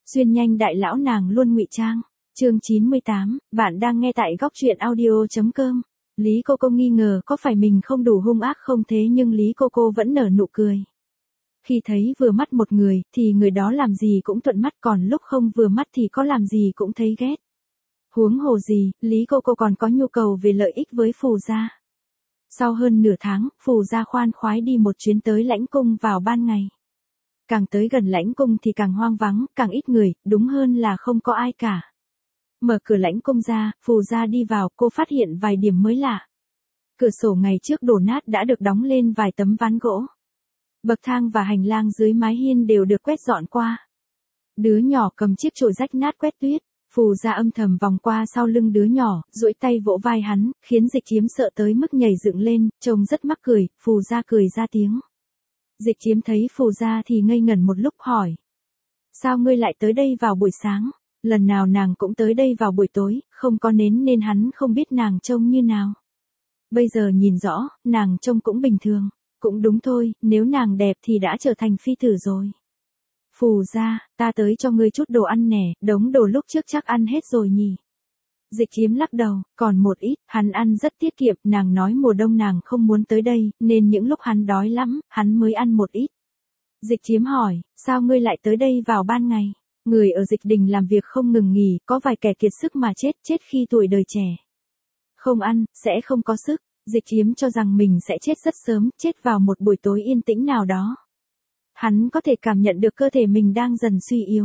Xuyên nhanh đại lão nàng luôn ngụy trang. Chương 98, bạn đang nghe tại góc truyện audio.com. Lý Cô nghi ngờ có phải mình không đủ hung ác không, thế nhưng Lý Cô vẫn nở nụ cười. Khi thấy vừa mắt một người thì người đó làm gì cũng thuận mắt, còn lúc không vừa mắt thì có làm gì cũng thấy ghét. Huống hồ gì, Lý Cô còn có nhu cầu về lợi ích với Phù gia. Sau hơn nửa tháng, Phù gia khoan khoái đi một chuyến tới Lãnh Cung vào ban ngày. Càng tới gần Lãnh Cung thì càng hoang vắng, càng ít người, đúng hơn là không có ai cả. Mở cửa Lãnh Cung ra, Phù gia đi vào, cô phát hiện vài điểm mới lạ. Cửa sổ ngày trước đổ nát đã được đóng lên vài tấm ván gỗ. Bậc thang và hành lang dưới mái hiên đều được quét dọn qua. Đứa nhỏ cầm chiếc chổi rách nát quét tuyết. Phù gia âm thầm vòng qua sau lưng đứa nhỏ, duỗi tay vỗ vai hắn, khiến Dịch Chiếm sợ tới mức nhảy dựng lên, trông rất mắc cười. Phù gia cười ra tiếng. Dịch Chiếm thấy Phù gia thì ngây ngẩn một lúc, hỏi: sao ngươi lại tới đây vào buổi sáng? Lần nào nàng cũng tới đây vào buổi tối, không có nến nên hắn không biết nàng trông như nào. Bây giờ nhìn rõ, nàng trông cũng bình thường. Cũng đúng thôi, nếu nàng đẹp thì đã trở thành phi tử rồi. Phù gia, ta tới cho ngươi chút đồ ăn nè, đống đồ lúc trước chắc ăn hết rồi nhỉ. Dịch Chiếm lắc đầu, còn một ít, hắn ăn rất tiết kiệm, nàng nói mùa đông nàng không muốn tới đây, nên những lúc hắn đói lắm, hắn mới ăn một ít. Dịch Chiếm hỏi, sao ngươi lại tới đây vào ban ngày? Người ở Dịch Đình làm việc không ngừng nghỉ, có vài kẻ kiệt sức mà chết khi tuổi đời trẻ. Không ăn, sẽ không có sức. Dịch Chiếm cho rằng mình sẽ chết rất sớm, chết vào một buổi tối yên tĩnh nào đó. Hắn có thể cảm nhận được cơ thể mình đang dần suy yếu.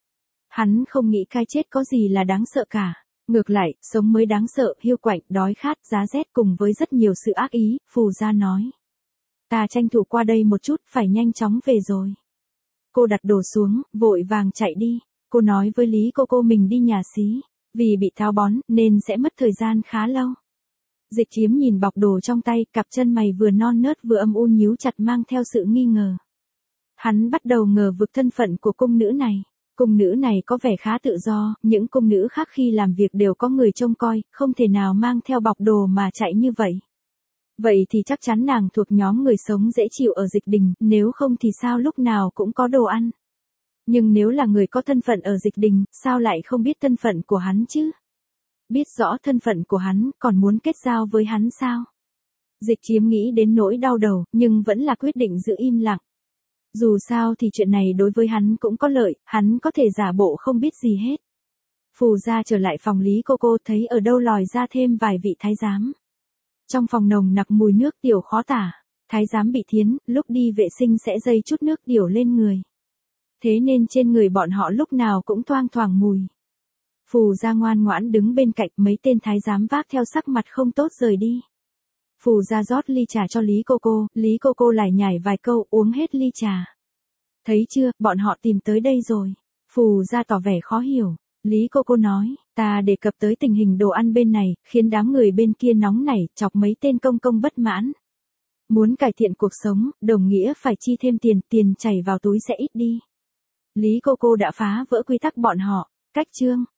Hắn không nghĩ cái chết có gì là đáng sợ cả. Ngược lại, sống mới đáng sợ, hiu quạnh, đói khát, giá rét cùng với rất nhiều sự ác ý. Phù gia nói. Ta tranh thủ qua đây một chút, phải nhanh chóng về rồi. Cô đặt đồ xuống, vội vàng chạy đi. Cô nói với Lý Cô mình đi nhà xí. Vì bị tháo bón, nên sẽ mất thời gian khá lâu. Dịch Chiếm nhìn bọc đồ trong tay, cặp chân mày vừa non nớt vừa âm u nhíu chặt, mang theo sự nghi ngờ. Hắn bắt đầu ngờ vực thân phận của cung nữ này. Cung nữ này có vẻ khá tự do, những cung nữ khác khi làm việc đều có người trông coi, không thể nào mang theo bọc đồ mà chạy như vậy. Vậy thì chắc chắn nàng thuộc nhóm người sống dễ chịu ở Dịch Đình, nếu không thì sao lúc nào cũng có đồ ăn. Nhưng nếu là người có thân phận ở Dịch Đình, sao lại không biết thân phận của hắn chứ? Biết rõ thân phận của hắn, còn muốn kết giao với hắn sao? Dịch Chiếm nghĩ đến nỗi đau đầu, nhưng vẫn là quyết định giữ im lặng. Dù sao thì chuyện này đối với hắn cũng có lợi, hắn có thể giả bộ không biết gì hết. Phù gia trở lại phòng Lý Cô thấy ở đâu lòi ra thêm vài vị thái giám. Trong phòng nồng nặc mùi nước tiểu khó tả. Thái giám bị thiến, lúc đi vệ sinh sẽ dây chút nước tiểu lên người. Thế nên trên người bọn họ lúc nào cũng thoang thoảng mùi. Phù gia ngoan ngoãn đứng bên cạnh, mấy tên thái giám vác theo sắc mặt không tốt rời đi. Phù gia rót ly trà cho Lý Cô lải nhải vài câu, uống hết ly trà. Thấy chưa, bọn họ tìm tới đây rồi. Phù gia tỏ vẻ khó hiểu. Lý Cô nói, ta đề cập tới tình hình đồ ăn bên này, khiến đám người bên kia nóng nảy, chọc mấy tên công bất mãn. Muốn cải thiện cuộc sống, đồng nghĩa phải chi thêm tiền chảy vào túi sẽ ít đi. Lý Cô đã phá vỡ quy tắc bọn họ. Cách chương